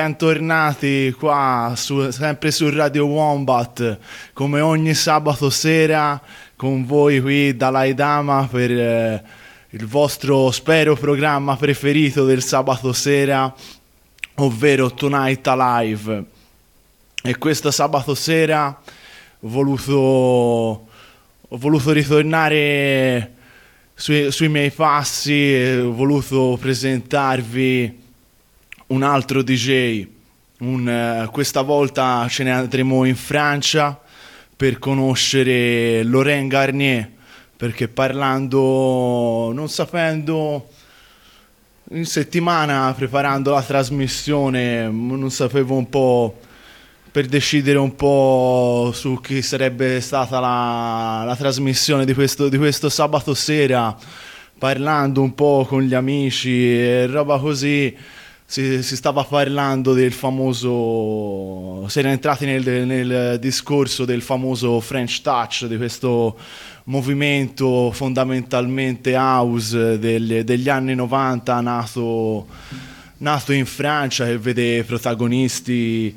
bentornati qua sempre su Radio Wombat, come ogni sabato sera con voi qui da Laidama per il vostro, spero, programma preferito del sabato sera, ovvero Tonight Alive. E questo sabato sera ho voluto ritornare sui miei passi e ho voluto presentarvi un altro DJ. Questa volta ce ne andremo in Francia per conoscere Laurent Garnier, perché non sapendo, in settimana preparando la trasmissione, non sapevo un po', per decidere un po' su chi sarebbe stata la trasmissione di questo sabato sera, parlando un po' con gli amici e roba così. Si stava parlando del famoso, si era entrati nel discorso del famoso French Touch, di questo movimento fondamentalmente house degli anni 90 nato in Francia, che vede protagonisti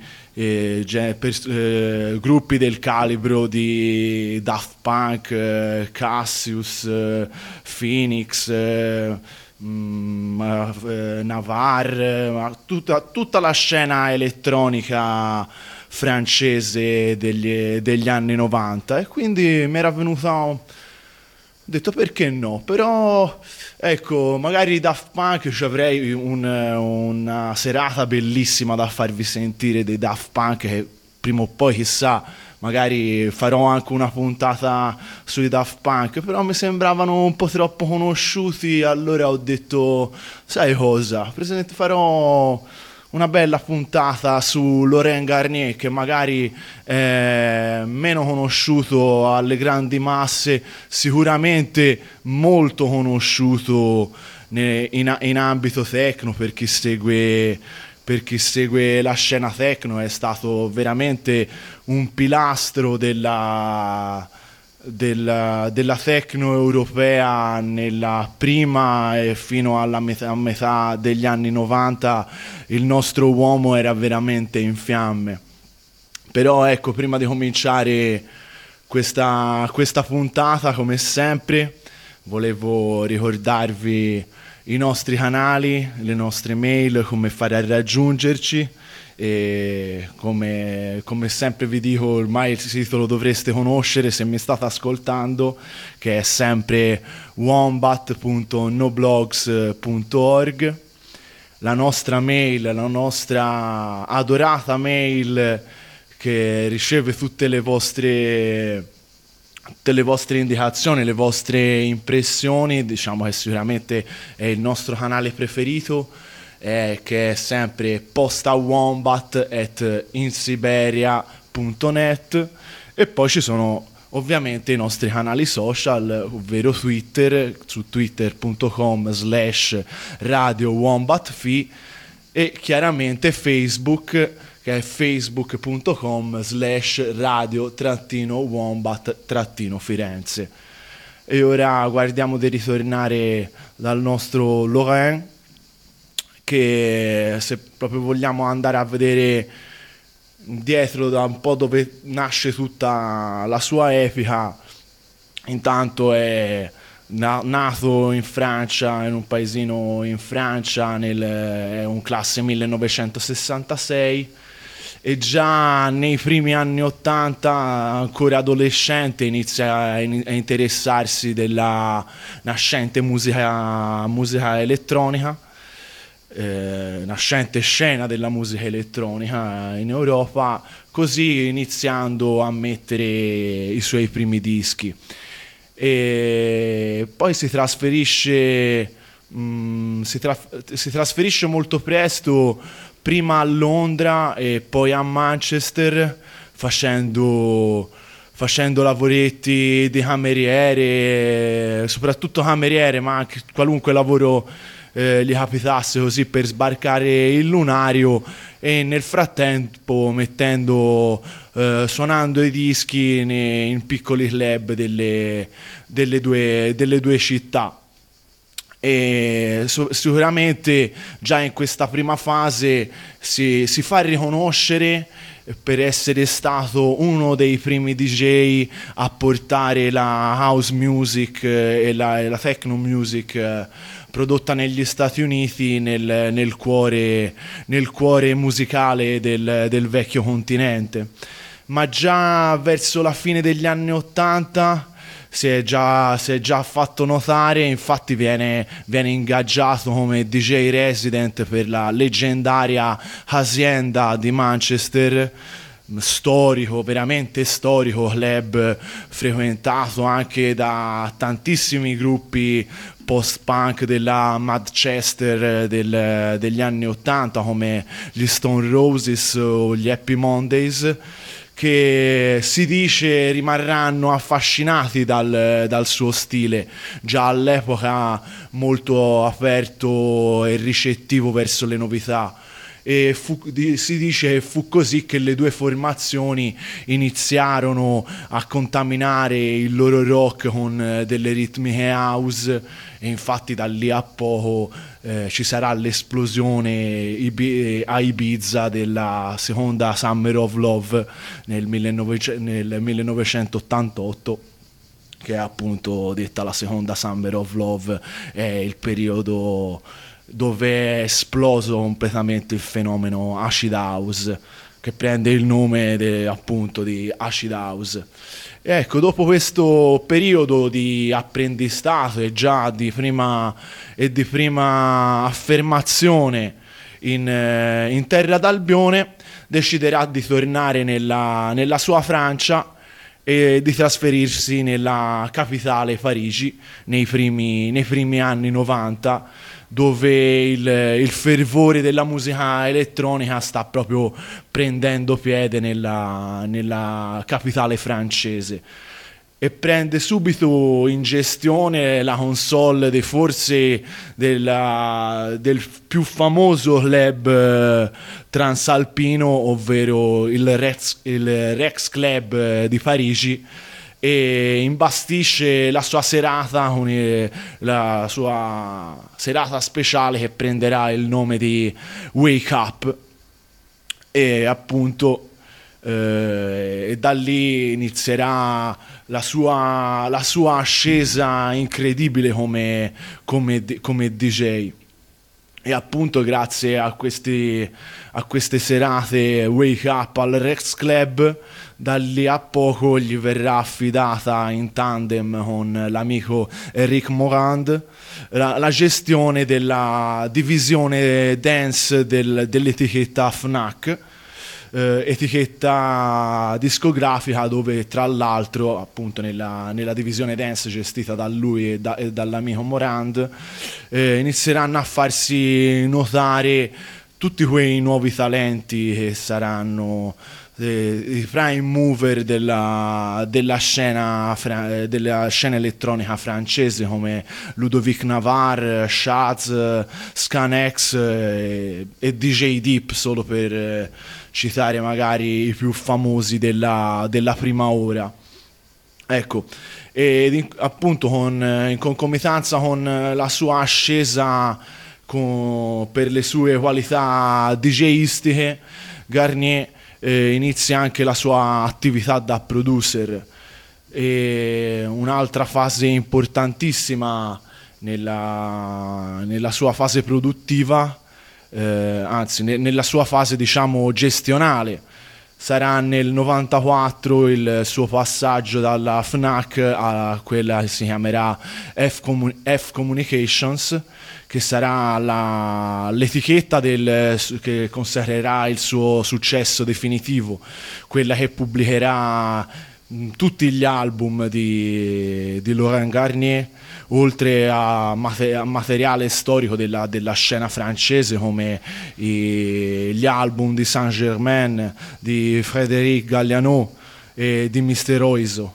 gruppi del calibro di Daft Punk, Cassius, Phoenix, Navarre, tutta la scena elettronica francese degli anni 90, e quindi mi era venuta, ho detto perché no, però ecco, magari Daft Punk ci avrei una serata bellissima da farvi sentire dei Daft Punk, che prima o poi chissà magari farò anche una puntata sui Daft Punk, però mi sembravano un po' troppo conosciuti, allora ho detto, sai cosa, farò una bella puntata su Laurent Garnier, che magari è meno conosciuto alle grandi masse, sicuramente molto conosciuto in ambito techno per chi segue la scena techno. È stato veramente un pilastro della techno europea nella prima e fino alla metà degli anni 90. Il nostro uomo era veramente in fiamme. Però ecco, prima di cominciare questa puntata, come sempre, volevo ricordarvi i nostri canali, le nostre mail, come fare a raggiungerci, e come sempre vi dico, ormai il sito lo dovreste conoscere se mi state ascoltando, che è sempre wombat.noblogs.org. la nostra mail, la nostra adorata mail, che riceve tutte le vostre indicazioni, le vostre impressioni. Diciamo che sicuramente è il nostro canale preferito, che è sempre postawombat@insiberia.net. e poi ci sono ovviamente i nostri canali social, ovvero Twitter, su twitter.com/radiowombatfi, e chiaramente Facebook, che è facebook.com/radio-wombat-firenze. E ora guardiamo di ritornare dal nostro Laurent, che, se proprio vogliamo andare a vedere dietro da un po' dove nasce tutta la sua epica, intanto è nato in Francia, in un paesino in Francia, è un classe 1966, e già nei primi anni 80, ancora adolescente, inizia a interessarsi della nascente musica elettronica, nascente scena della musica elettronica in Europa, così iniziando a mettere i suoi primi dischi. E poi si trasferisce molto presto, prima a Londra e poi a Manchester, facendo lavoretti di cameriere, soprattutto cameriere, ma anche qualunque lavoro gli capitasse, così per sbarcare il lunario, e nel frattempo suonando i dischi in piccoli club delle due città. e sicuramente già in questa prima fase si fa riconoscere per essere stato uno dei primi DJ a portare la house music e la techno music prodotta negli Stati Uniti nel cuore musicale del vecchio continente. Ma già verso la fine degli anni '80 si è già fatto notare, infatti viene ingaggiato come DJ resident per la leggendaria Hacienda di Manchester, storico, veramente storico club frequentato anche da tantissimi gruppi post-punk della Manchester degli anni '80 come gli Stone Roses o gli Happy Mondays, che si dice rimarranno affascinati dal suo stile, già all'epoca molto aperto e ricettivo verso le novità. E si dice che fu così che le due formazioni iniziarono a contaminare il loro rock con delle ritmiche house, e infatti da lì a poco ci sarà l'esplosione a Ibiza della seconda Summer of Love nel 1988, che è appunto detta la seconda Summer of Love, è il periodo dove è esploso completamente il fenomeno Acid House, che prende il nome appunto di Acid House. E ecco, dopo questo periodo di apprendistato e già di prima affermazione in terra d'Albione, deciderà di tornare nella sua Francia e di trasferirsi nella capitale Parigi nei primi anni '90, dove il fervore della musica elettronica sta proprio prendendo piede nella capitale francese, e prende subito in gestione la console del più famoso club transalpino, ovvero il Rex Club di Parigi, e imbastisce la sua serata con la sua serata speciale che prenderà il nome di Wake Up, e appunto e da lì inizierà la sua ascesa incredibile come DJ. E appunto grazie a queste serate Wake Up al Rex Club, da lì a poco gli verrà affidata in tandem con l'amico Eric Morand la gestione della divisione dance dell'etichetta Fnac, etichetta discografica dove tra l'altro appunto nella divisione dance gestita da lui e dall'amico Morand inizieranno a farsi notare tutti quei nuovi talenti che saranno i prime mover della scena elettronica francese, come Ludovic Navarre, Shaz, Scanex e DJ Deep, solo per citare magari i più famosi della prima ora. Ecco, e appunto in concomitanza con la sua ascesa per le sue qualità DJistiche, Garnier inizia anche la sua attività da producer, e un'altra fase importantissima nella sua fase produttiva, anzi nella sua fase diciamo gestionale, sarà nel 94 il suo passaggio dalla Fnac a quella che si chiamerà F Communications, che sarà l'etichetta che consacrerà il suo successo definitivo, quella che pubblicherà tutti gli album di Laurent Garnier, oltre a materiale storico della scena francese, come gli album di Saint-Germain, di Frédéric Galliano e di Mr. Oizo.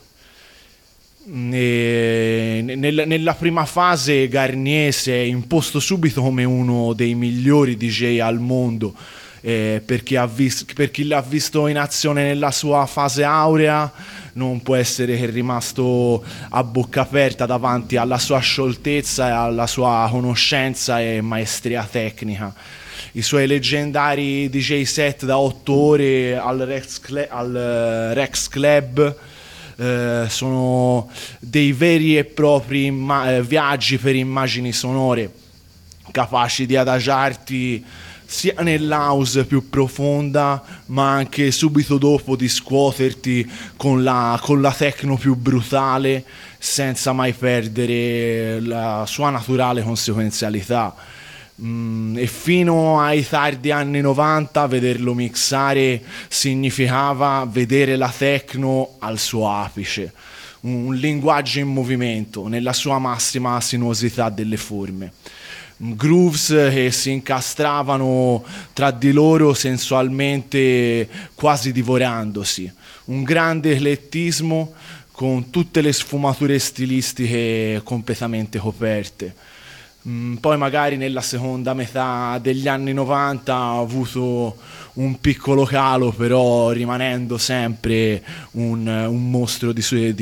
Nella prima fase Garnier si è imposto subito come uno dei migliori DJ al mondo, per chi l'ha visto in azione nella sua fase aurea non può essere che rimasto a bocca aperta davanti alla sua scioltezza e alla sua conoscenza e maestria tecnica. I suoi leggendari DJ set da 8 ore al Rex Club sono dei veri e propri viaggi per immagini sonore, capaci di adagiarti sia nell'house più profonda, ma anche subito dopo di scuoterti con la techno più brutale, senza mai perdere la sua naturale conseguenzialità. E fino ai tardi anni 90 vederlo mixare significava vedere la techno al suo apice, un linguaggio in movimento nella sua massima sinuosità delle forme, grooves che si incastravano tra di loro sensualmente, quasi divorandosi, un grande eclettismo con tutte le sfumature stilistiche completamente coperte. Poi magari nella seconda metà degli anni 90 ha avuto un piccolo calo, però rimanendo sempre un mostro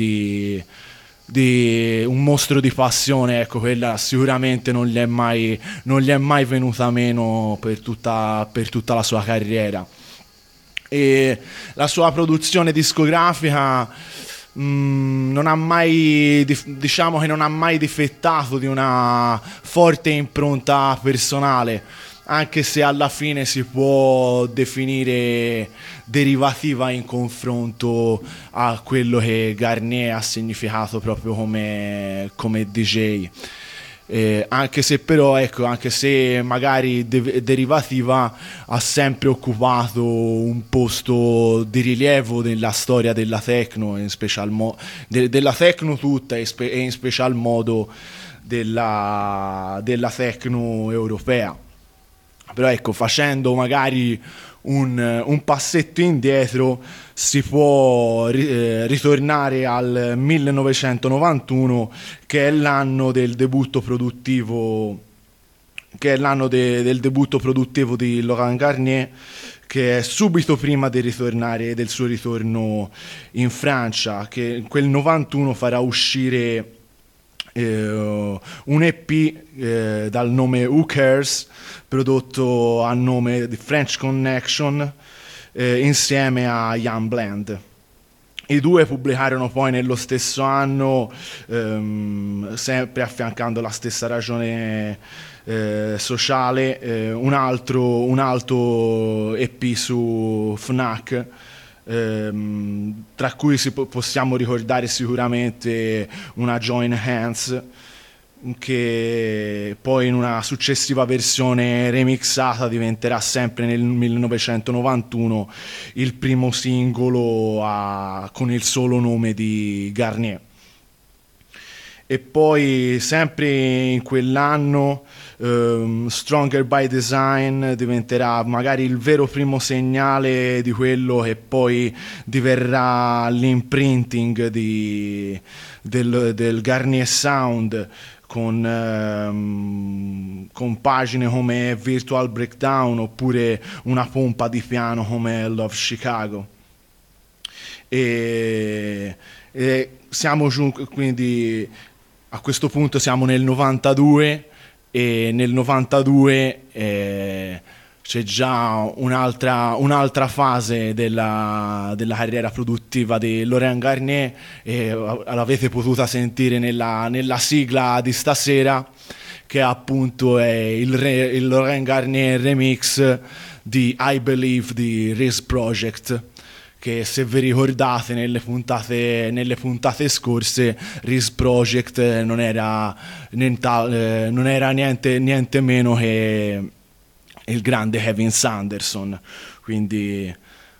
un mostro di passione, ecco, quella sicuramente non gli è mai venuta meno per tutta la sua carriera. E la sua produzione discografica non ha mai, diciamo che non ha mai difettato di una forte impronta personale, anche se alla fine si può definire derivativa in confronto a quello che Garnier ha significato proprio come DJ. Anche se però, ecco, anche se magari derivativa, ha sempre occupato un posto di rilievo nella storia della techno, in special della techno tutta e in special modo della techno europea. Però ecco, facendo magari un passetto indietro, si può ritornare al 1991, che è l'anno del debutto produttivo del debutto produttivo di Laurent Garnier, che è subito prima del suo ritorno in Francia, che in quel 91 farà uscire un EP dal nome Who Cares, prodotto a nome di French Connection, insieme a Jan Bland. I due pubblicarono poi nello stesso anno, sempre affiancando la stessa ragione sociale, un altro EP su Fnac, tra cui possiamo ricordare sicuramente una Join Hands, che poi in una successiva versione remixata diventerà sempre nel 1991 il primo singolo con il solo nome di Garnier. E poi sempre in quell'anno Stronger by Design diventerà magari il vero primo segnale di quello che poi diverrà l'imprinting del Garnier Sound, con pagine come Virtual Breakdown oppure una pompa di piano come Love Chicago. E siamo quindi a questo punto siamo nel 92, e nel 92 c'è già un'altra fase della carriera produttiva di Laurent Garnier, e l'avete potuta sentire nella sigla di stasera, che appunto è il Laurent Garnier remix di I Believe di Riz Project, che se vi ricordate nelle puntate scorse Riz Project non era niente meno che il grande Kevin Sanderson, quindi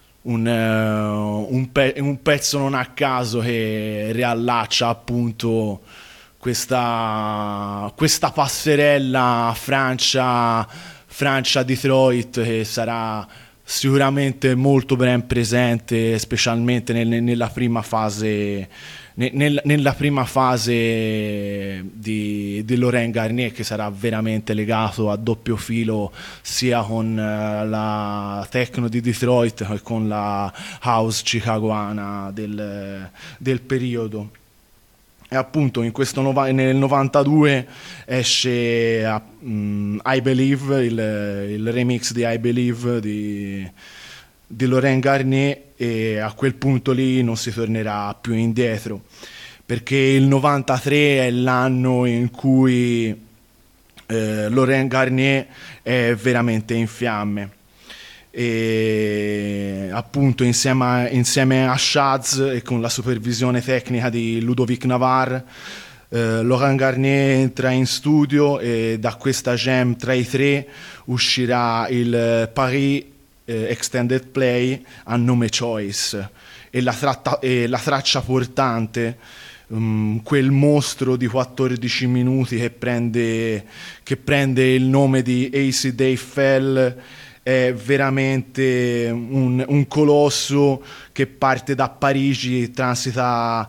un pezzo non a caso che riallaccia appunto questa passerella Francia-Detroit, che sarà sicuramente molto ben presente, specialmente nella prima fase, nella prima fase di Laurent Garnier, che sarà veramente legato a doppio filo sia con la techno di Detroit che con la house chicagoana del periodo. E appunto nel 92 esce I Believe, il remix di I Believe di Laurent Garnier, e a quel punto lì non si tornerà più indietro, perché il 93 è l'anno in cui Laurent Garnier è veramente in fiamme. E appunto insieme a Shaz e con la supervisione tecnica di Ludovic Navarre, Laurent Garnier entra in studio, e da questa jam tra i tre uscirà il Paris Extended Play a nome Choice, e la traccia portante, quel mostro di 14 minuti che prende il nome di AC Dave Fell, è veramente un colosso che parte da Parigi, transita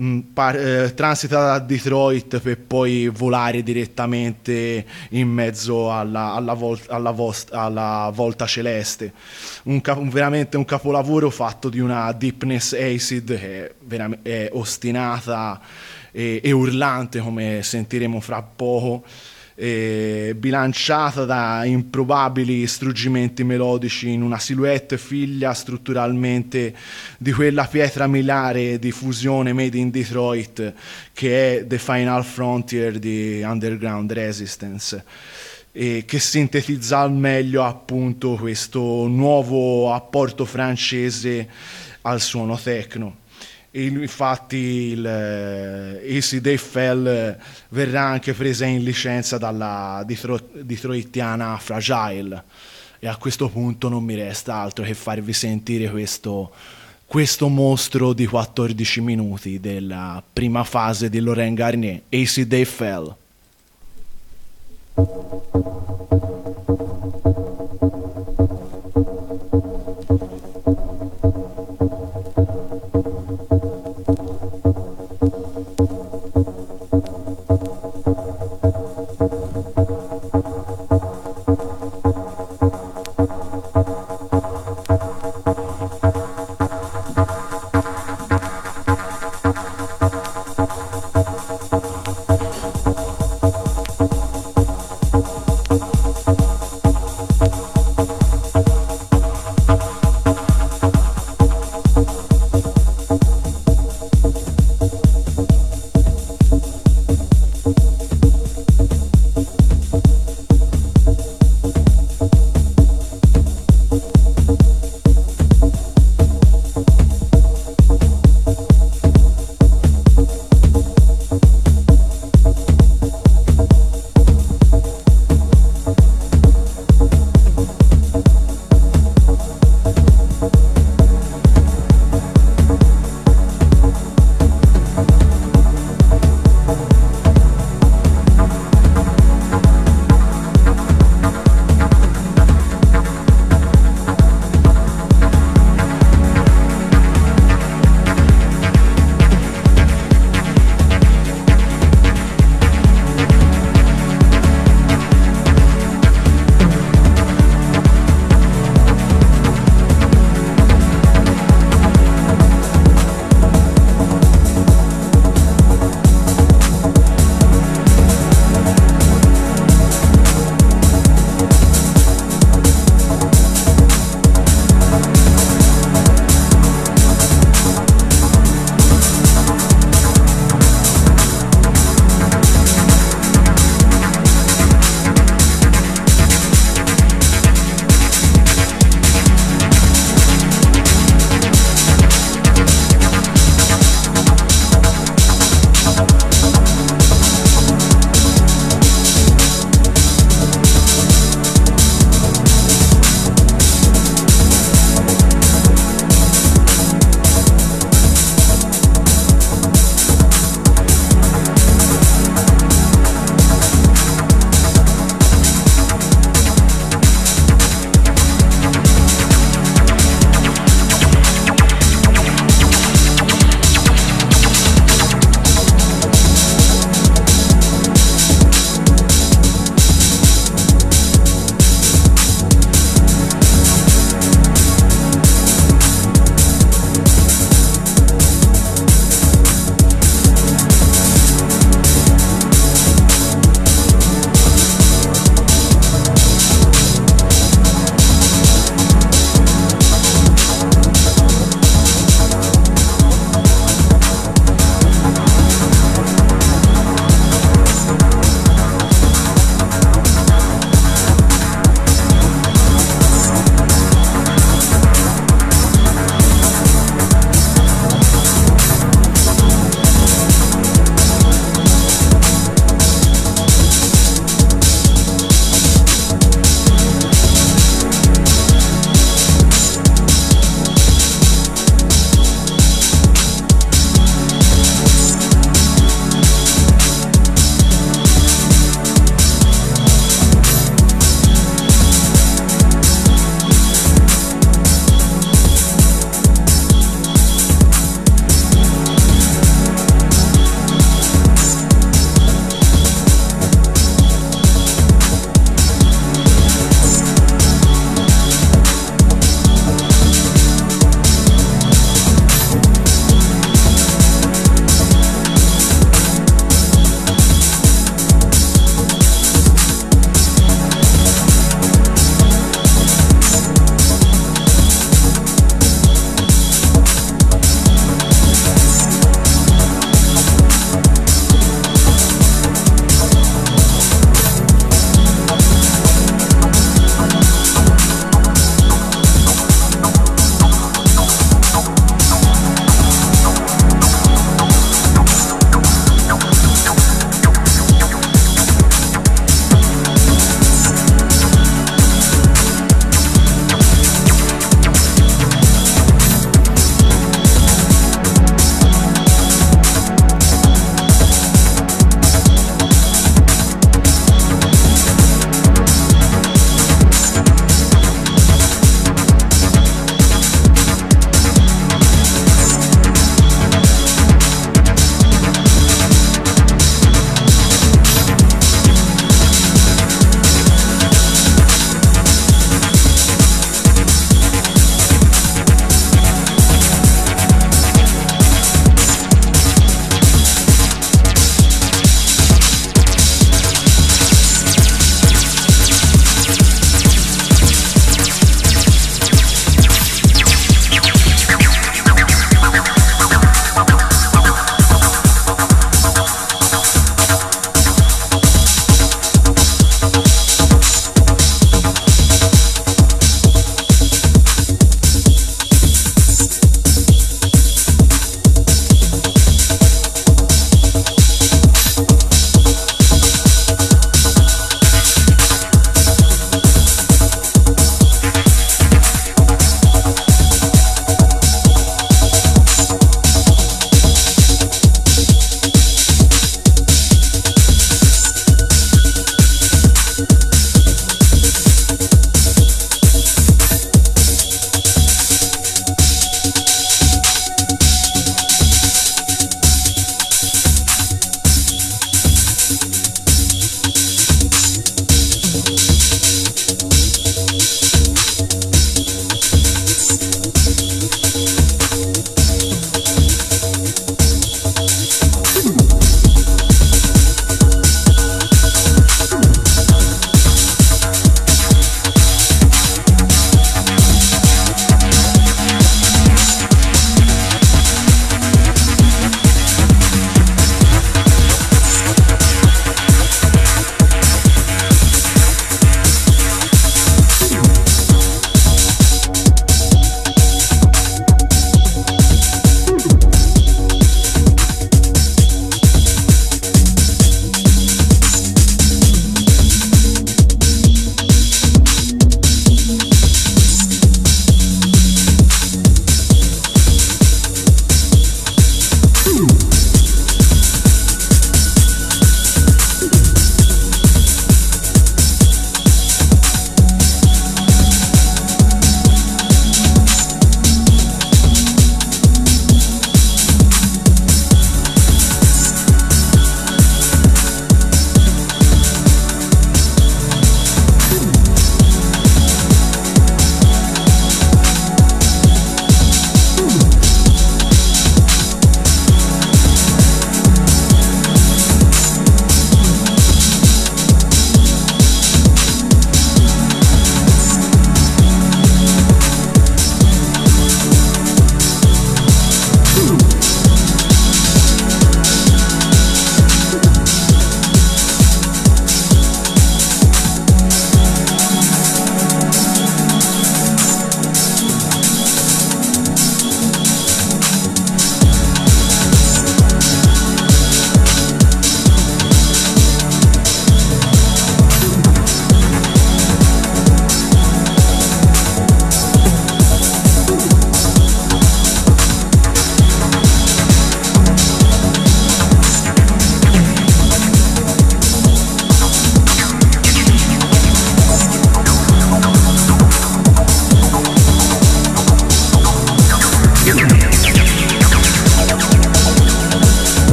da Detroit per poi volare direttamente in mezzo alla volta celeste. Veramente un capolavoro fatto di una deepness acid che è ostinata e urlante, come sentiremo fra poco, bilanciata da improbabili struggimenti melodici in una silhouette figlia strutturalmente di quella pietra milare di fusione made in Detroit che è The Final Frontier di Underground Resistance, e che sintetizza al meglio appunto questo nuovo apporto francese al suono techno. Infatti il Easy Day Fell verrà anche presa in licenza dalla detroitiana Fragile, e a questo punto non mi resta altro che farvi sentire questo mostro di 14 minuti della prima fase di Laurent Garnier, Easy Day Fell.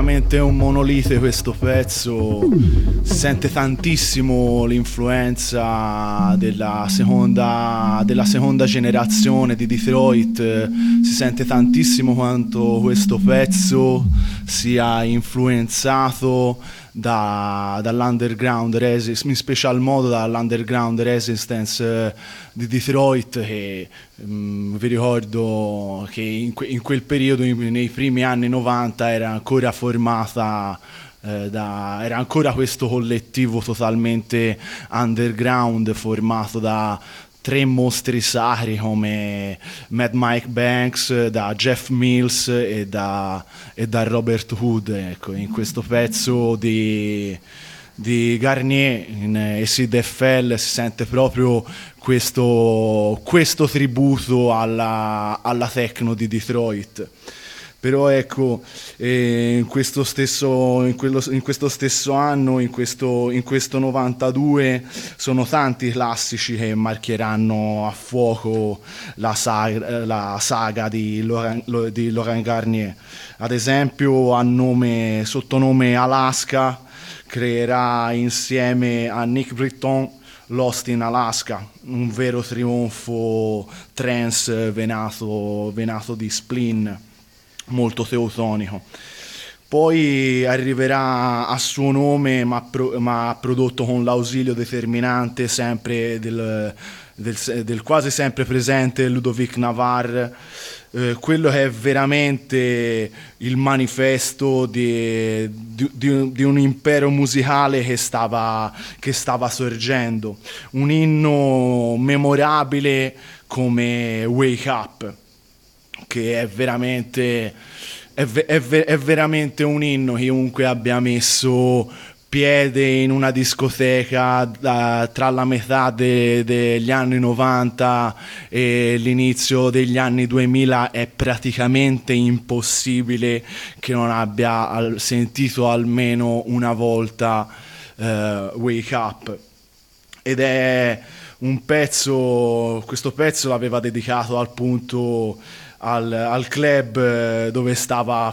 veramente un monolite questo pezzo, si sente tantissimo l'influenza della seconda generazione di Detroit, si sente tantissimo quanto questo pezzo sia influenzato dall'underground resistance, in special modo dall'underground resistance di Detroit, che vi ricordo che in quel periodo, nei primi anni 90, era ancora formata era ancora questo collettivo totalmente underground formato da tre mostri sacri come Mad Mike Banks, da Jeff Mills e da Robert Hood. Ecco, in questo pezzo di Garnier in Acid FL si sente proprio questo tributo alla techno di Detroit. Però ecco, in questo stesso anno, in questo 92, sono tanti classici che marchieranno a fuoco la saga di Laurent Garnier. Ad esempio, sotto nome Alaska, creerà insieme a Nick Britton Lost in Alaska, un vero trionfo trance venato di Splin, molto teutonico. Poi arriverà a suo nome, ma prodotto con l'ausilio determinante sempre del quasi sempre presente Ludovic Navarre, quello che è veramente il manifesto di un impero musicale che stava sorgendo, un inno memorabile come Wake Up, che è veramente un inno. Chiunque abbia messo piede in una discoteca tra la metà degli anni 90 e l'inizio degli anni 2000 è praticamente impossibile che non abbia sentito almeno una volta Wake Up. Ed è questo pezzo l'aveva dedicato al club dove stava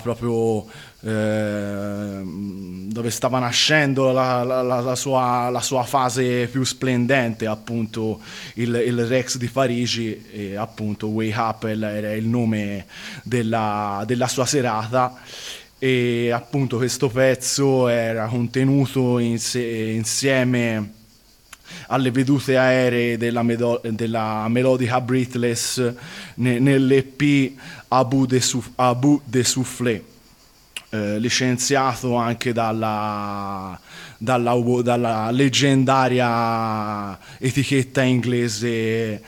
nascendo la sua fase più splendente, appunto il Rex di Parigi, e appunto Wake Up era il nome della sua serata. E appunto questo pezzo era contenuto insieme alle vedute aeree della melodica Breathless nell'EP Abu de Soufflé, licenziato anche dalla leggendaria etichetta inglese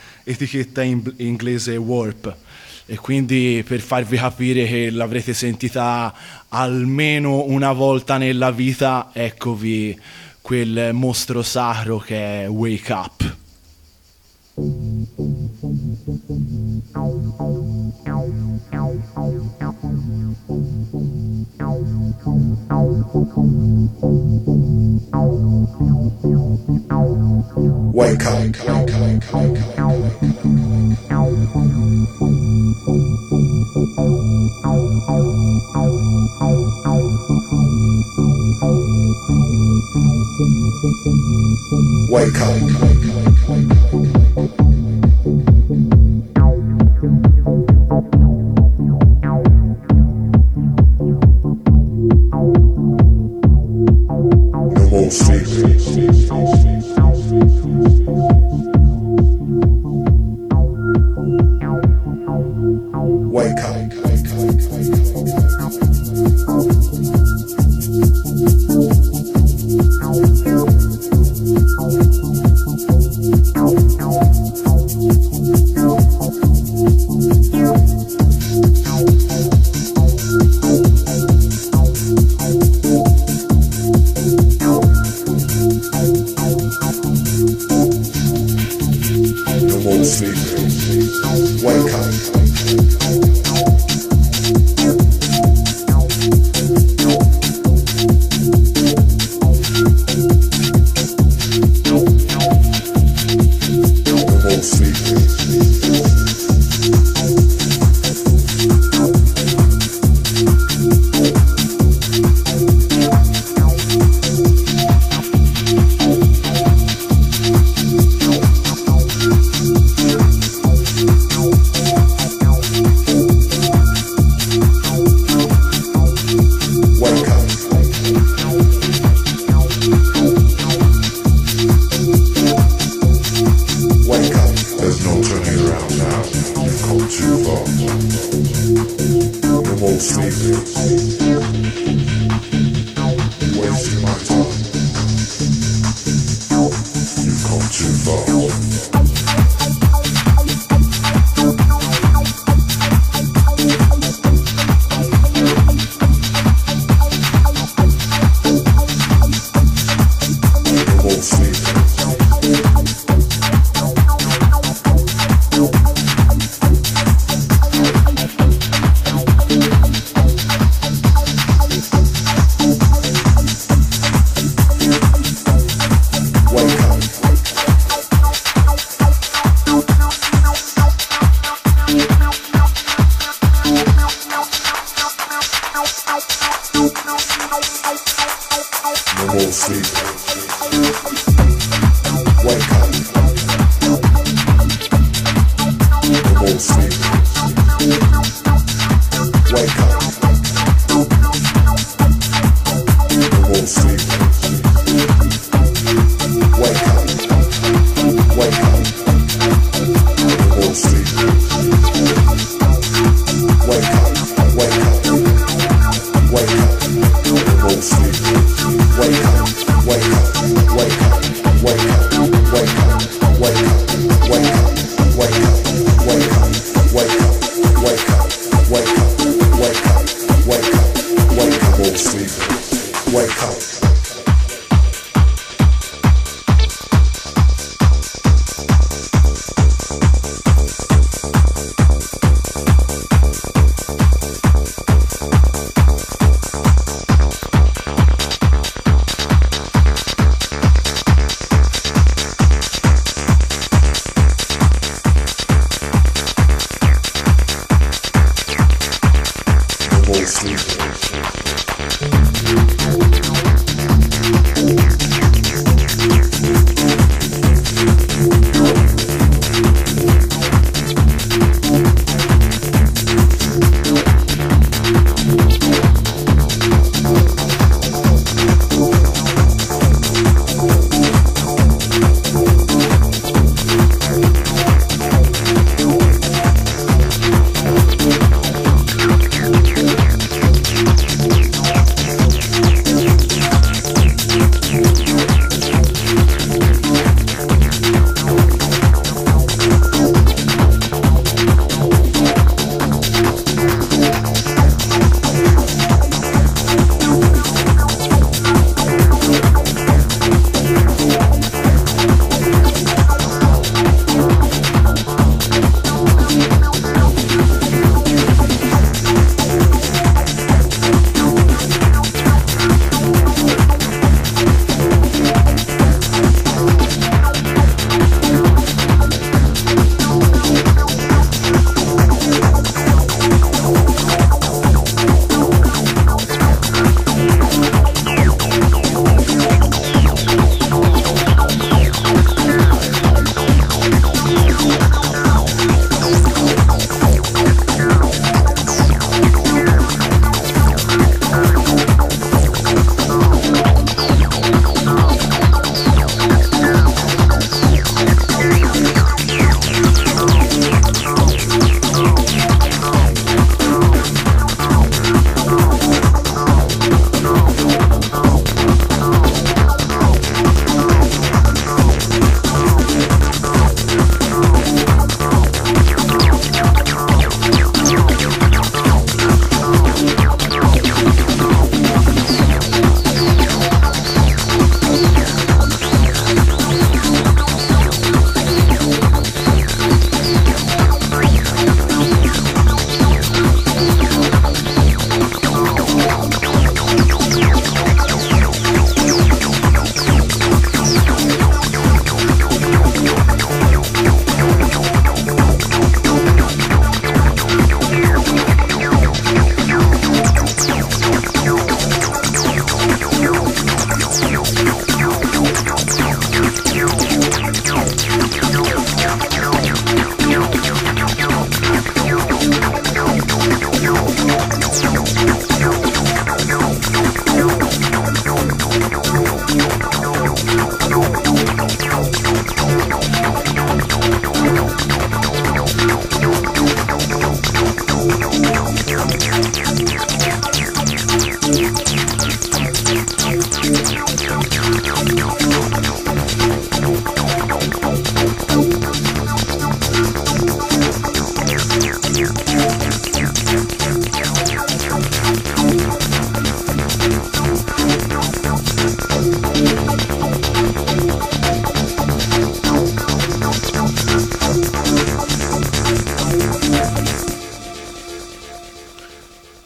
Warp. E quindi, per farvi capire che l'avrete sentita almeno una volta nella vita, eccovi quel mostro sacro che è Wake Up. Wake up. Wake up. No more sleep. Wake up. No more sleep. Wake up. too far. No more sleeping. Wasting my time. You've come too far.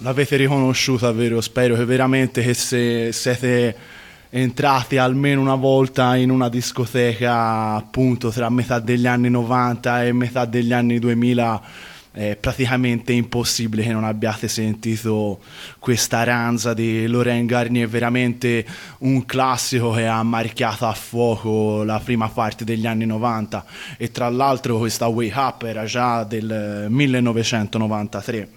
l'avete riconosciuta, vero? Spero che veramente che se siete entrati almeno una volta in una discoteca appunto tra metà degli anni 90 e metà degli anni 2000 è praticamente impossibile che non abbiate sentito questa ranza di Laurent Garnier, veramente un classico che ha marchiato a fuoco la prima parte degli anni 90 e tra l'altro questa Wake Up era già del 1993.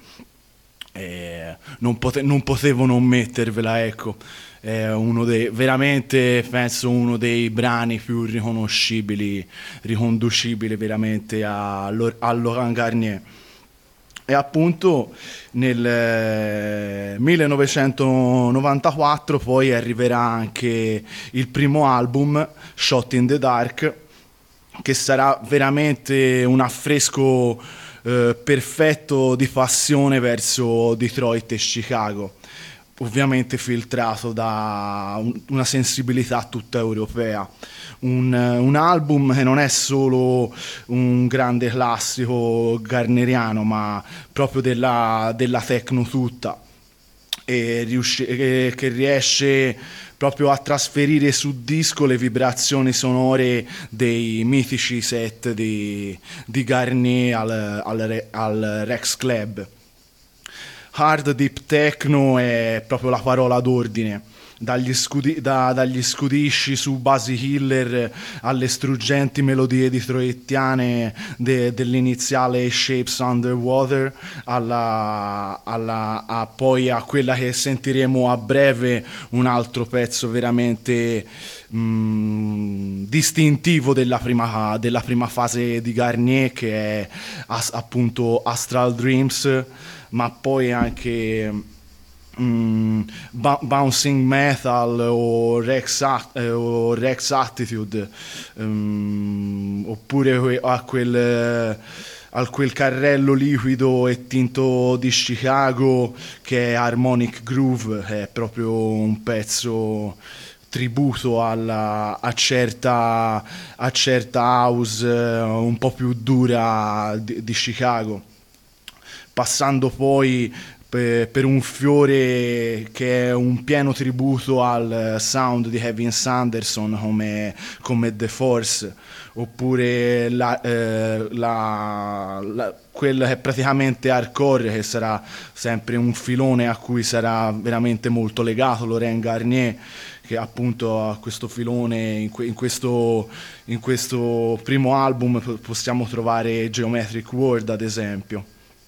Non potevo non mettervela, ecco. È uno dei, veramente penso uno dei brani più riconoscibili, riconducibili veramente a Laurent Garnier. E appunto nel 1994 poi arriverà anche il primo album, Shot in the Dark, che sarà veramente un affresco perfetto di passione verso Detroit e Chicago, ovviamente filtrato da una sensibilità tutta europea. Un album che non è solo un grande classico garneriano, ma proprio della techno tutta, che riesce proprio a trasferire su disco le vibrazioni sonore dei mitici set di Garnier al Rex Club. Hard Deep Techno è proprio la parola d'ordine, dagli scudisci su basi killer alle struggenti melodie detroitiane dell'iniziale Shapes Underwater poi a quella che sentiremo a breve, un altro pezzo veramente distintivo della prima fase di Garnier, che è appunto Astral Dreams, ma poi anche Bouncing Metal o Rex Attitude, oppure a quel carrello liquido e tinto di Chicago che è Harmonic Groove, che è proprio un pezzo tributo a certa house un po' più dura di Chicago, passando poi per un fiore che è un pieno tributo al sound di Kevin Sanderson come The Force, oppure quella che è praticamente hardcore, che sarà sempre un filone a cui sarà veramente molto legato Laurent Garnier, che appunto a questo filone in questo primo album possiamo trovare Geometric World ad esempio.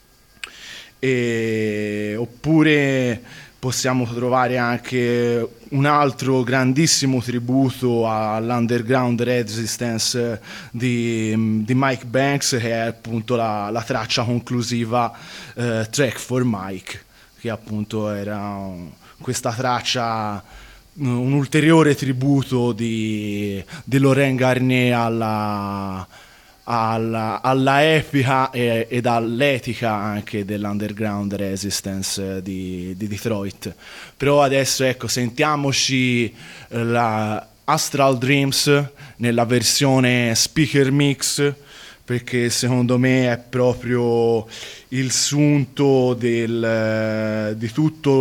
Oppure possiamo trovare anche un altro grandissimo tributo all'underground resistance di Mike Banks, che è appunto la traccia conclusiva Track for Mike, che appunto era questa traccia, un ulteriore tributo di Laurent Garnier alla epica ed all'etica anche dell'underground resistance di Detroit. Però adesso ecco, sentiamoci la Astral Dreams nella versione speaker mix, perché secondo me è proprio il sunto di tutto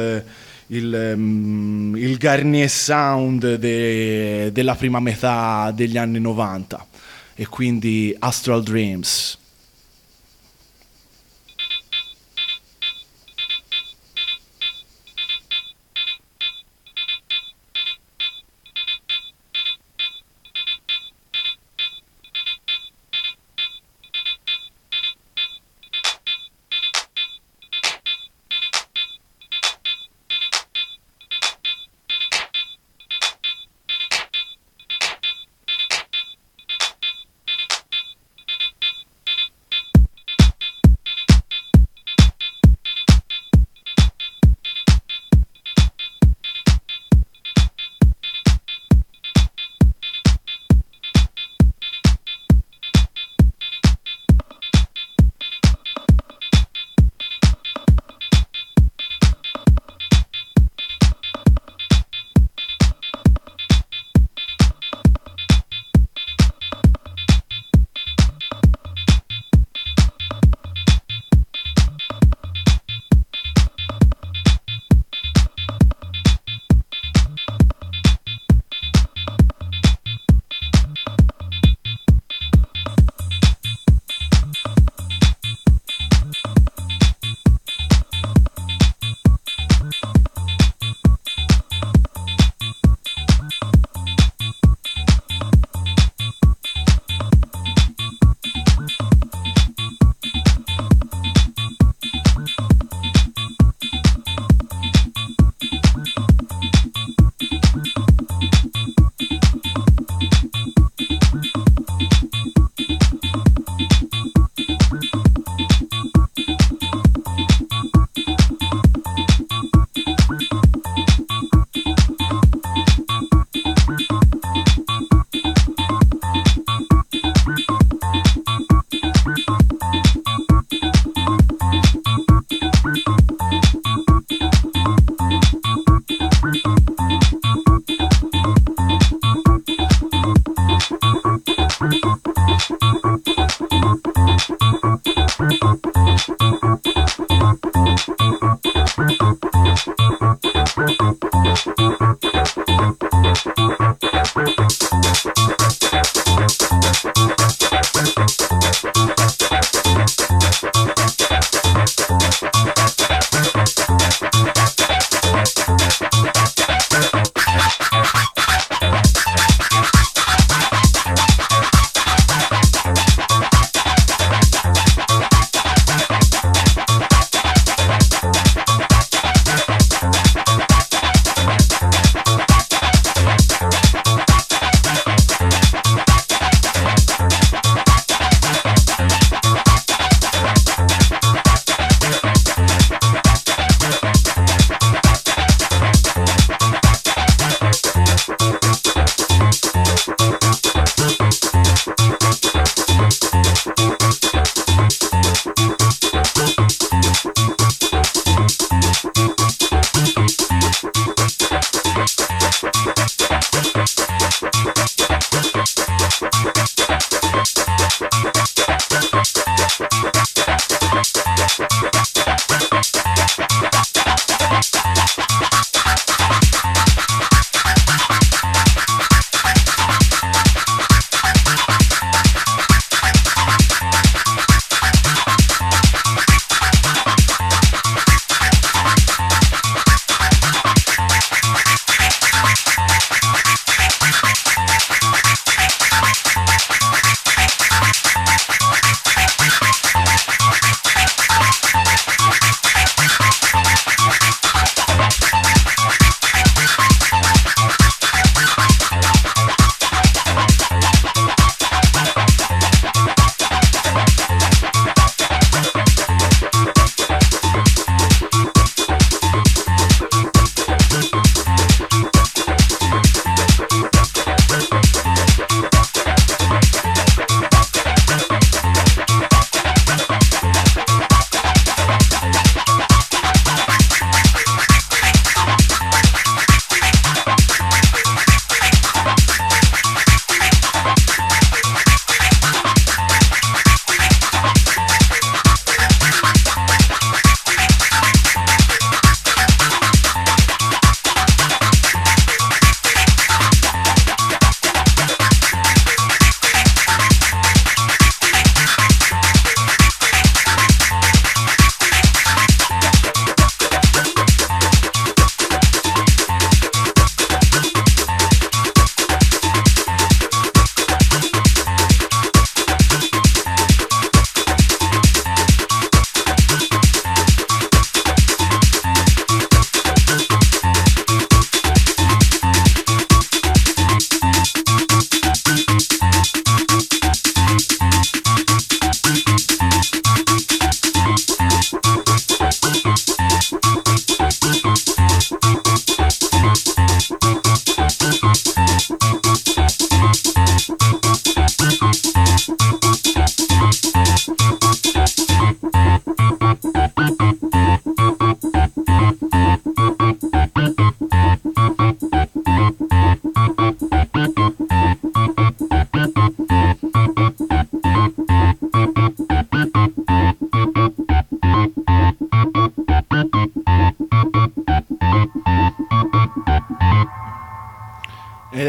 il Garnier sound della prima metà degli anni 90. E quindi Astral Dreams.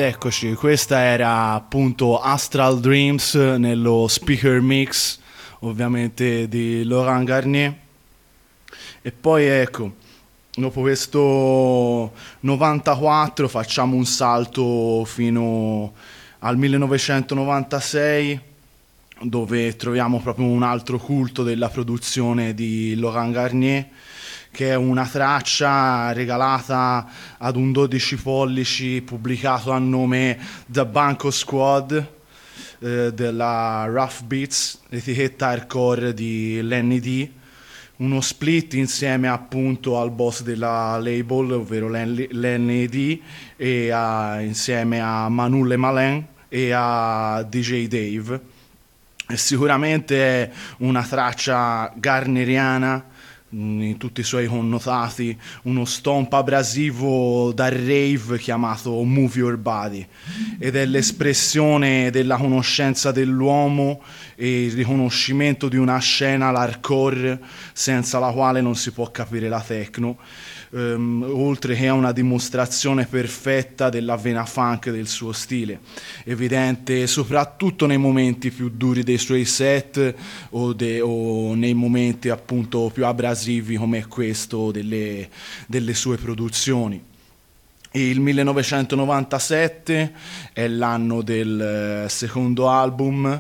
eccoci, questa era appunto Astral Dreams nello speaker mix, ovviamente di Laurent Garnier. E poi ecco, dopo questo 94 facciamo un salto fino al 1996, dove troviamo proprio un altro culto della produzione di Laurent Garnier, che è una traccia regalata ad un 12 pollici pubblicato a nome The Banco Squad, della Rough Beats, etichetta hardcore di Lenny D, uno split insieme appunto al boss della label, ovvero Lenny D, e insieme a Manu Le Malin e a DJ Dave. È sicuramente una traccia garneriana in tutti i suoi connotati, uno stomp abrasivo da rave chiamato Move Your Body, ed è l'espressione della conoscenza dell'uomo e il riconoscimento di una scena, l'hardcore, senza la quale non si può capire la techno, oltre che a una dimostrazione perfetta della vena funk del suo stile, evidente soprattutto nei momenti più duri dei suoi set o nei momenti appunto più abrasivi come questo delle sue produzioni. Il 1997 è l'anno del secondo album,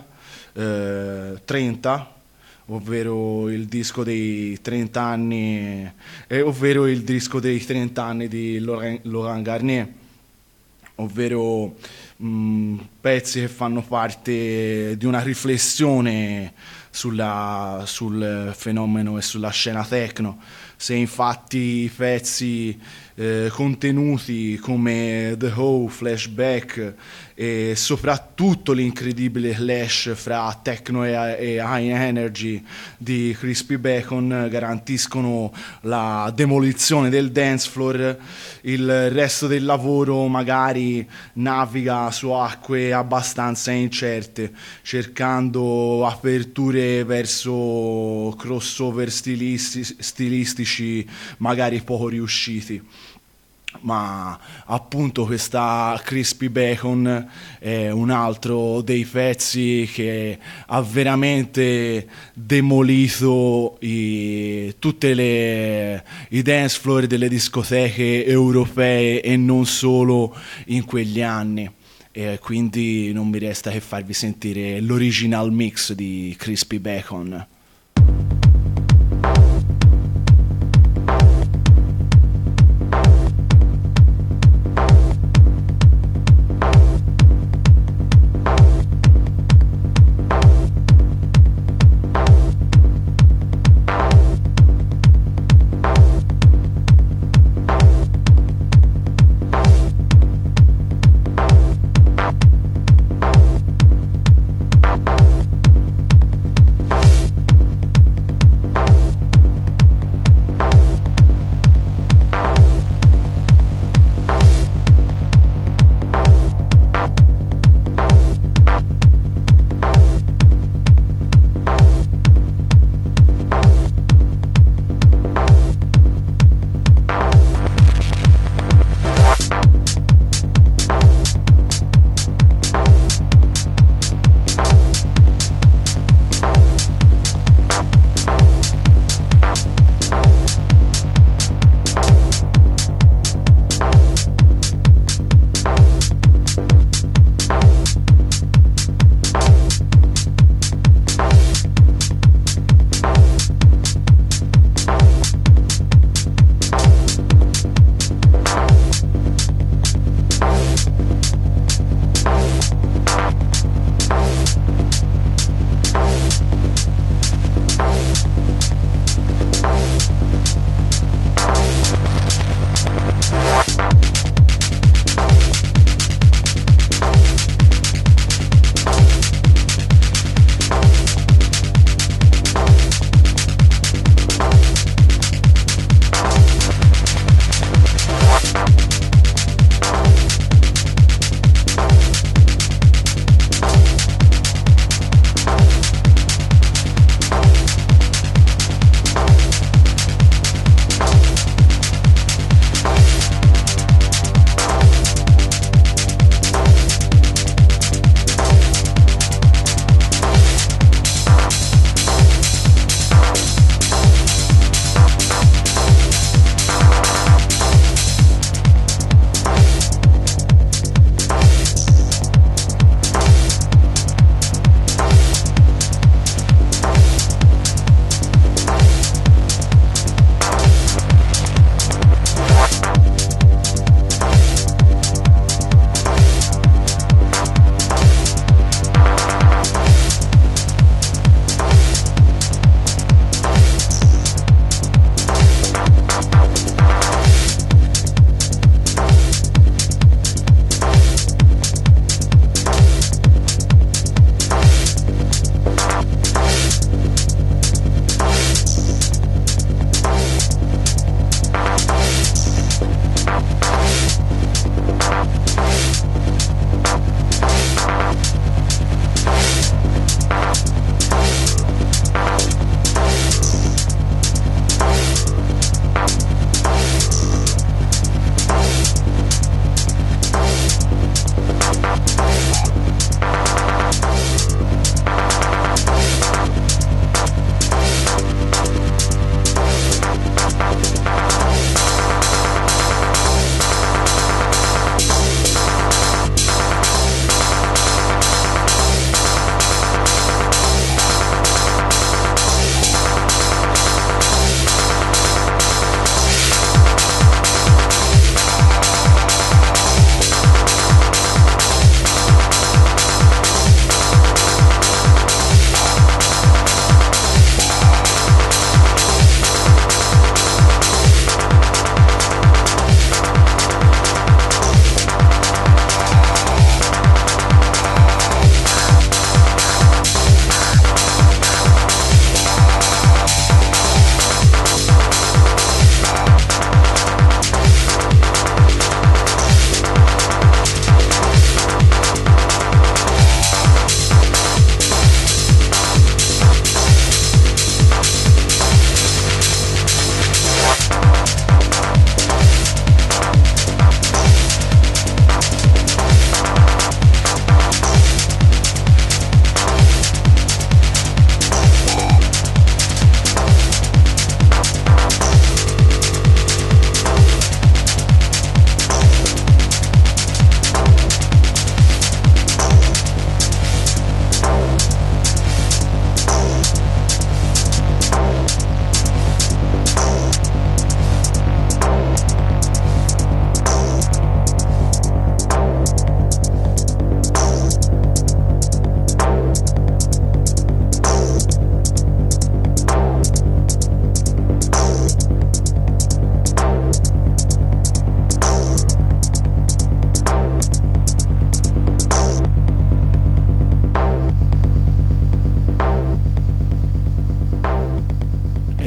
30, ovvero il disco dei 30 anni, ovvero il disco dei 30 anni di Laurent Garnier, ovvero pezzi che fanno parte di una riflessione sul fenomeno e sulla scena techno. Se infatti i pezzi contenuti come The How, Flashback e soprattutto l'incredibile clash fra techno e high energy di Crispy Bacon garantiscono la demolizione del dance floor, il resto del lavoro magari naviga su acque abbastanza incerte, cercando aperture verso crossover stilistici magari poco riusciti. Ma appunto questa Crispy Bacon è un altro dei pezzi che ha veramente demolito tutte i dance floor delle discoteche europee e non solo in quegli anni, e quindi non mi resta che farvi sentire l'original mix di Crispy Bacon.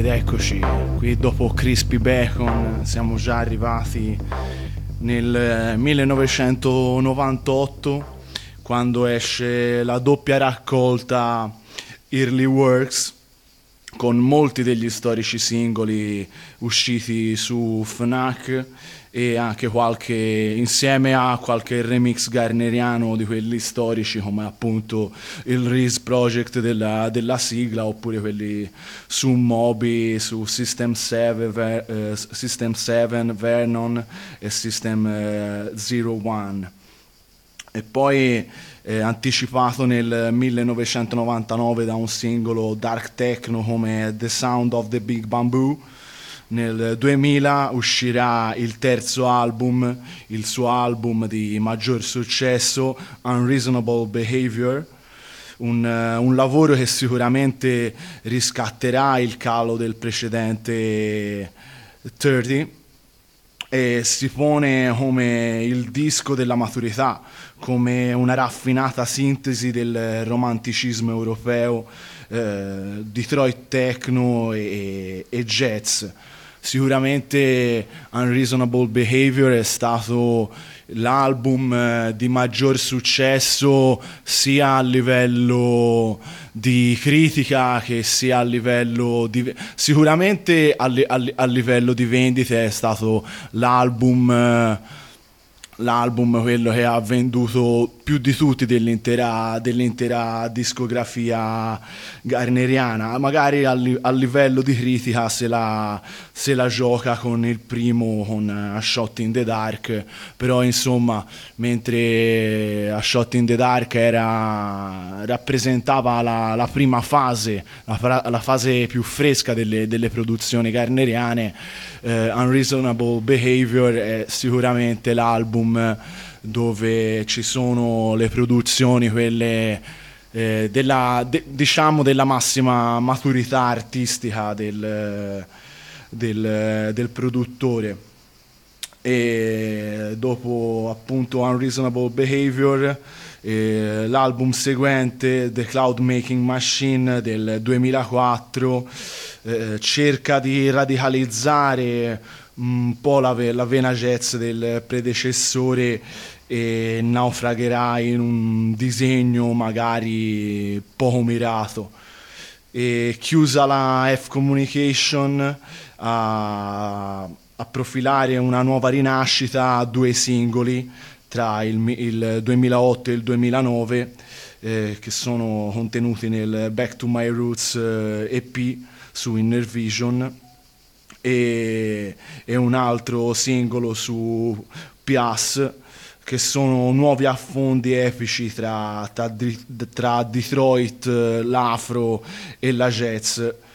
Ed eccoci, qui dopo Crispy Bacon siamo già arrivati nel 1998, quando esce la doppia raccolta Early Works, con molti degli storici singoli usciti su Fnac e anche insieme a qualche remix garneriano di quelli storici, come appunto il Reese Project della sigla, oppure quelli su Moby, su System 7, System 7 Vernon e System 01. E poi anticipato nel 1999 da un singolo dark techno come The Sound of the Big Bamboo. Nel 2000 uscirà il terzo album, il suo album di maggior successo, Unreasonable Behavior, un lavoro che sicuramente riscatterà il calo del precedente 30 e si pone come il disco della maturità, come una raffinata sintesi del romanticismo europeo, Detroit techno e jazz. Sicuramente Unreasonable Behavior è stato l'album di maggior successo sia a livello di critica che sia a livello di... Sicuramente a livello di vendite è stato l'album quello che ha venduto più di tutti dell'intera discografia garneriana. Magari a livello di critica se la gioca con il primo, con A Shot in the Dark, però insomma, mentre A Shot in the Dark rappresentava la prima fase, la fase più fresca delle produzioni garneriane, Unreasonable Behavior è sicuramente l'album dove ci sono le produzioni, quelle diciamo della massima maturità artistica del produttore. E dopo appunto Unreasonable Behavior, l'album seguente, The Cloud Making Machine del 2004, cerca di radicalizzare un po' la vena jazz del predecessore e naufragherà in un disegno magari poco mirato. E chiusa la F Communication a profilare una nuova rinascita a 2 singoli tra il 2008 e il 2009, che sono contenuti nel Back to My Roots EP su Inner Vision, e un altro singolo su Pias, che sono nuovi affondi epici tra Detroit, l'afro e la jazz.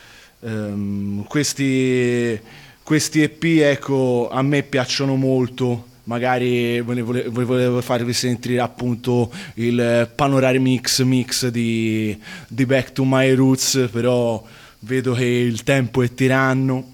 Questi EP, ecco, a me piacciono molto. Magari volevo farvi sentire appunto il panoramic mix di Back to My Roots, però vedo che il tempo è tiranno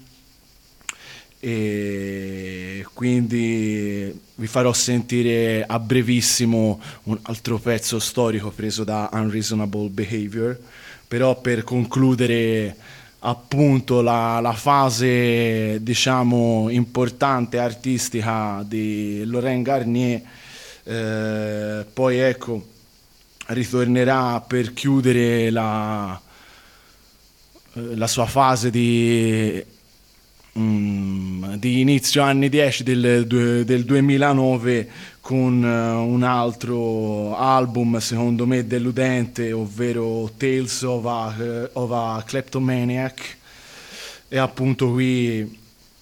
e quindi vi farò sentire a brevissimo un altro pezzo storico preso da Unreasonable Behavior. Però per concludere appunto la fase, diciamo, importante artistica di Laurent Garnier, poi ecco ritornerà per chiudere la sua fase di inizio anni 10 del 2009 con un altro album secondo me deludente, ovvero Tales of a Kleptomaniac. E appunto qui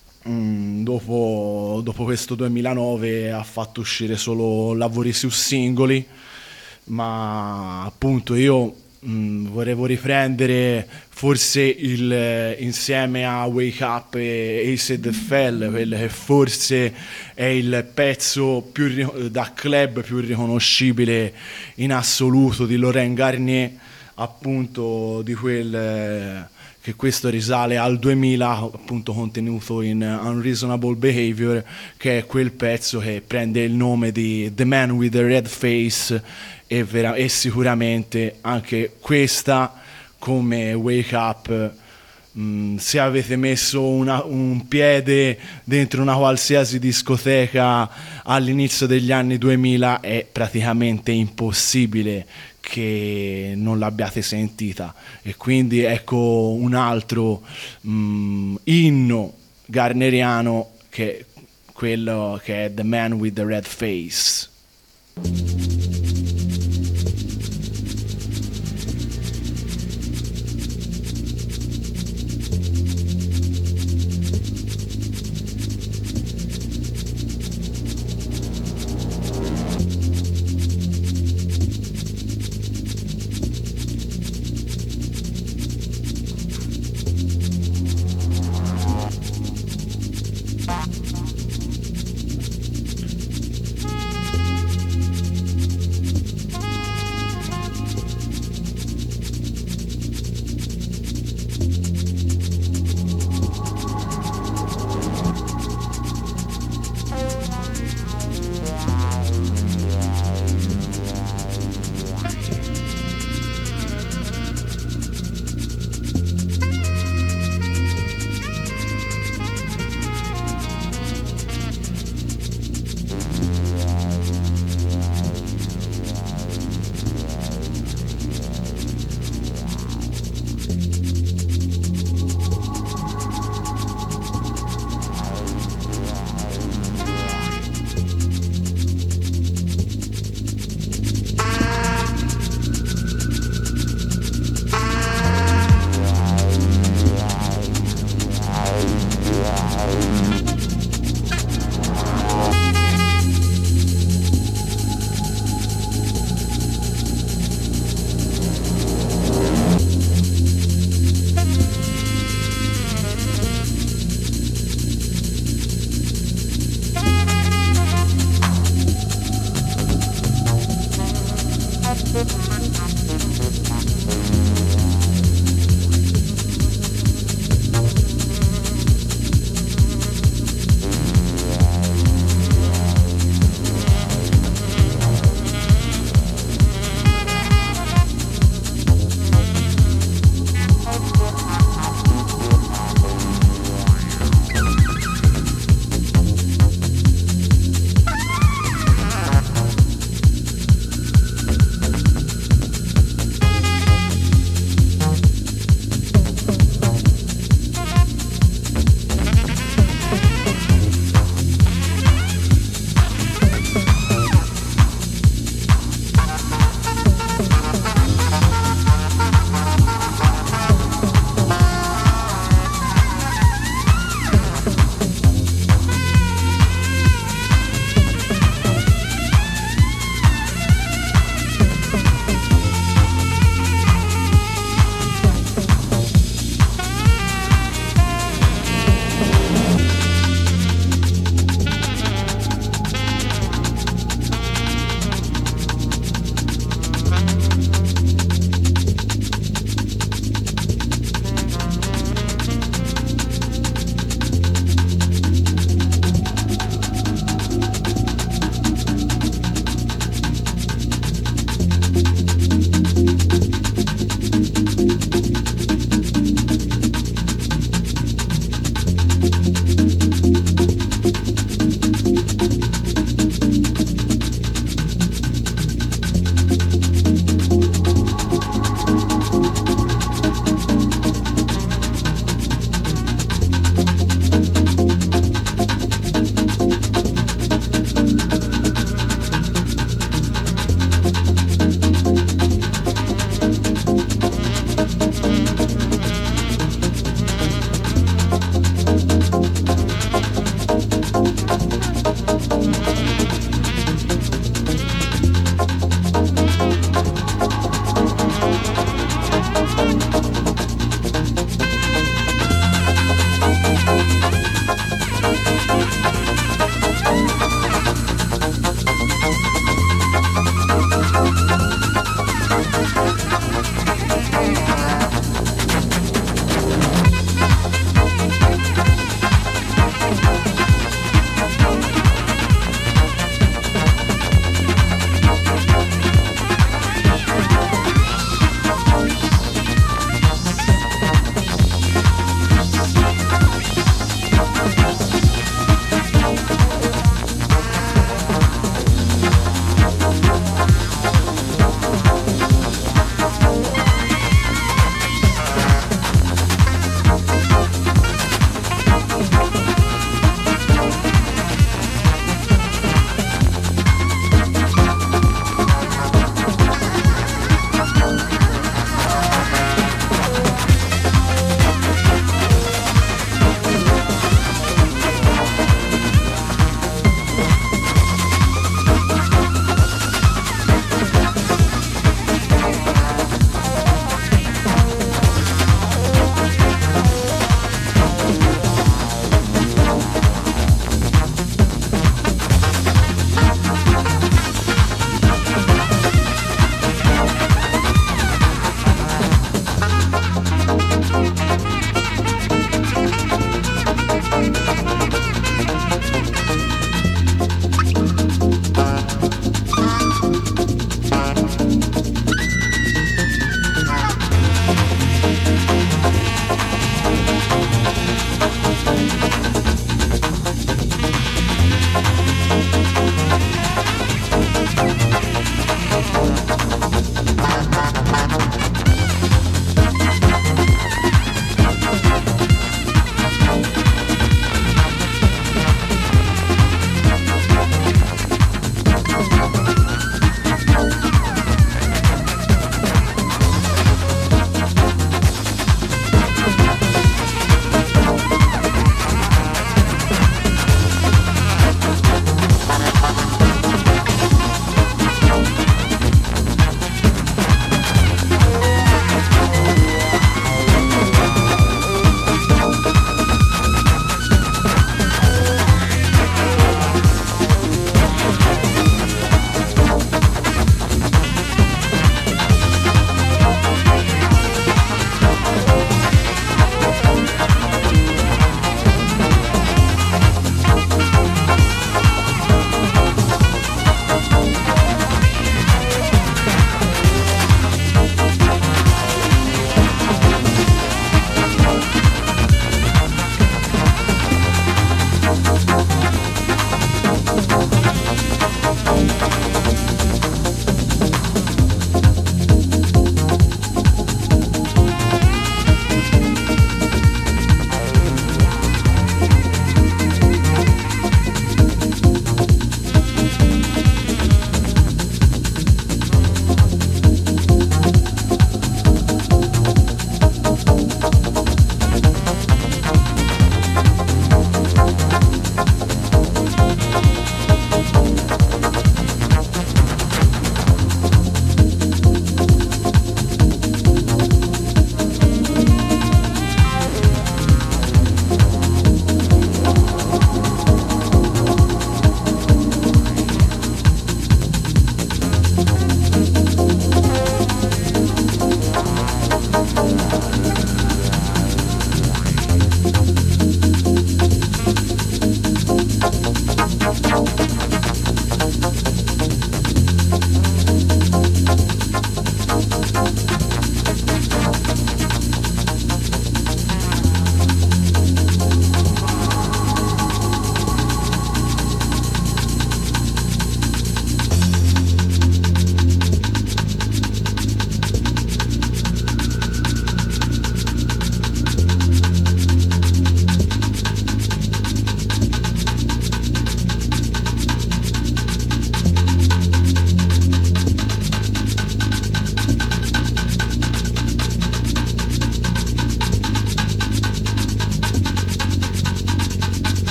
dopo questo 2009 ha fatto uscire solo lavori su singoli, ma appunto io volevo riprendere forse insieme a Wake Up e Acid Fell, quello che forse è il pezzo da club più riconoscibile in assoluto di Laurent Garnier, appunto di quel che questo risale al 2000, appunto contenuto in Unreasonable Behavior, che è quel pezzo che prende il nome di The Man with the Red Face, e sicuramente anche questa, come Wake Up, se avete messo un piede dentro una qualsiasi discoteca all'inizio degli anni 2000 è praticamente impossibile che non l'abbiate sentita, e quindi ecco un altro inno garneriano, che quello che è The Man with the Red Face.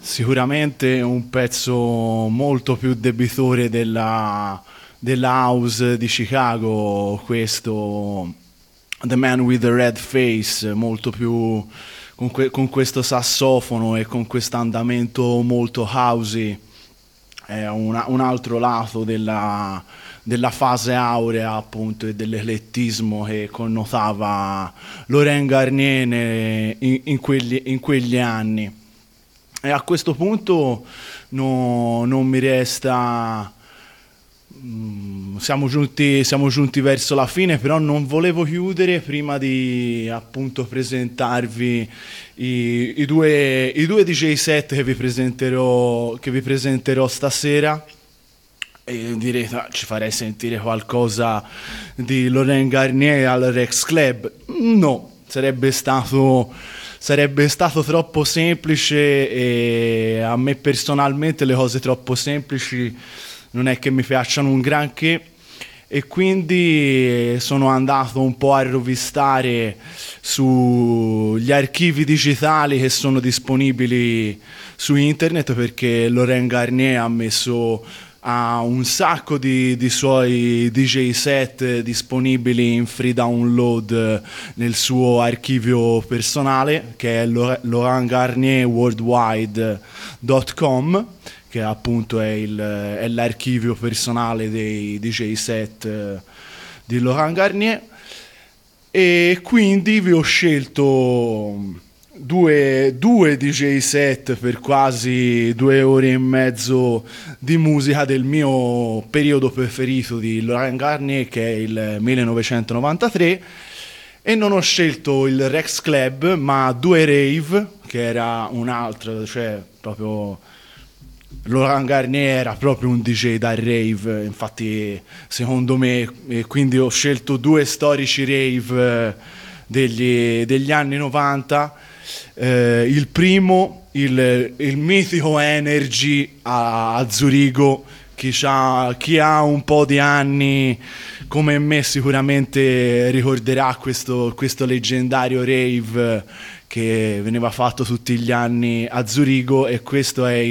sicuramente un pezzo molto più debitore della house di Chicago, questo The Man with the Red Face, molto più con questo sassofono e con questo andamento molto housey. È un altro lato della fase aurea, appunto, e dell'eclettismo che connotava Laurent Garnier in quegli anni. E a questo punto non mi resta... Siamo giunti verso la fine, però non volevo chiudere prima di appunto presentarvi i due DJ set che vi presenterò stasera. E direte, ci farei sentire qualcosa di Laurent Garnier al Rex Club? No, sarebbe stato troppo semplice, e a me personalmente le cose troppo semplici non è che mi piacciono un granché, e quindi sono andato un po' a rovistare sugli archivi digitali che sono disponibili su internet, perché Laurent Garnier ha un sacco di suoi DJ set disponibili in free download nel suo archivio personale, che è laurentgarnierworldwide.com, che appunto è l'archivio personale dei DJ set di Laurent Garnier. E quindi vi ho scelto due DJ set per quasi 2 ore e mezzo di musica del mio periodo preferito di Laurent Garnier, che è il 1993, e non ho scelto il Rex Club ma 2 rave, che era un altro, cioè proprio Laurent Garnier era proprio un DJ da rave, infatti secondo me, e quindi ho scelto 2 storici rave degli anni 90. Il primo, il mitico Energy a Zurigo. Chi ha un po' di anni come me sicuramente ricorderà questo leggendario rave che veniva fatto tutti gli anni a Zurigo, e questo è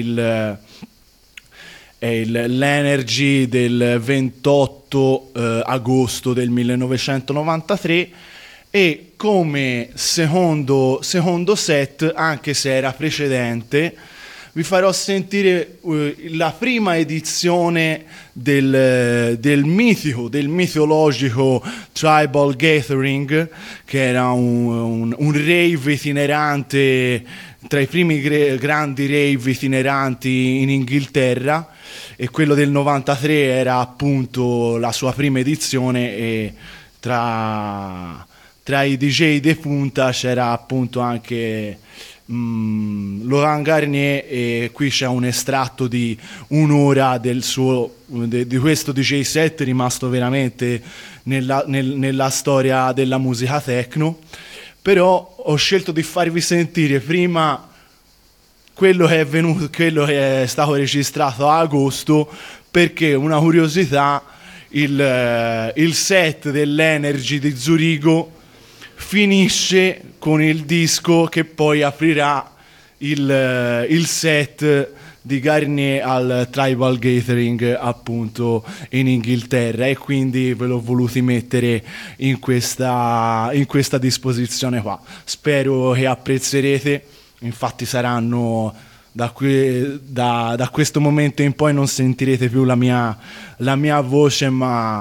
l'Energy del 28 agosto del 1993. E come secondo set, anche se era precedente, vi farò sentire la prima edizione del mitologico Tribal Gathering, che era un rave itinerante, tra i primi grandi rave itineranti in Inghilterra, e quello del 93 era appunto la sua prima edizione, e tra i DJ de punta c'era appunto anche Laurent Garnier, e qui c'è un estratto di un'ora di questo DJ set rimasto veramente nella storia della musica techno. Però ho scelto di farvi sentire prima quello che è stato registrato a agosto, perché una curiosità, il set dell'Energy di Zurigo finisce con il disco che poi aprirà il set di Garnier al Tribal Gathering appunto in Inghilterra, e quindi ve l'ho voluti mettere in questa disposizione qua. Spero che apprezzerete. Infatti saranno da questo momento in poi non sentirete più la mia voce, ma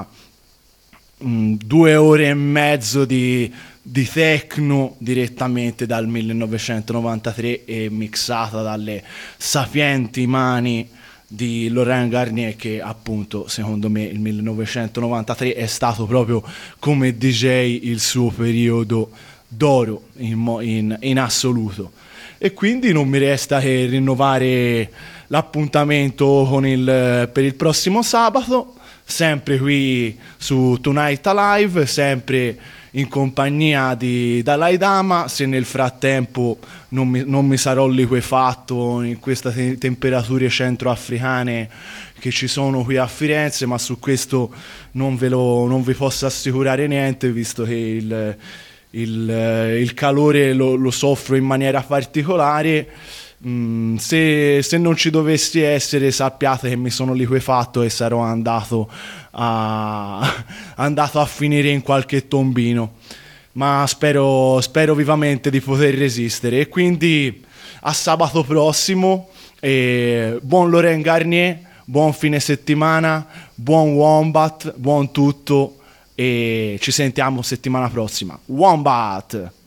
2 ore e mezzo di techno direttamente dal 1993 e mixata dalle sapienti mani di Laurent Garnier, che appunto secondo me il 1993 è stato proprio come DJ il suo periodo d'oro in assoluto. E quindi non mi resta che rinnovare l'appuntamento per il prossimo sabato, sempre qui su Tonight Alive, sempre in compagnia di Dalai Lama. Se nel frattempo non mi sarò liquefatto in queste temperature centroafricane che ci sono qui a Firenze, ma su questo non vi posso assicurare niente, visto che il calore lo soffro in maniera particolare. Se non ci dovessi essere, sappiate che mi sono liquefatto e sarò andato a finire in qualche tombino, ma spero vivamente di poter resistere. E quindi a sabato prossimo, e buon Laurent Garnier, buon fine settimana, buon Wombat, buon tutto, e ci sentiamo settimana prossima. Wombat!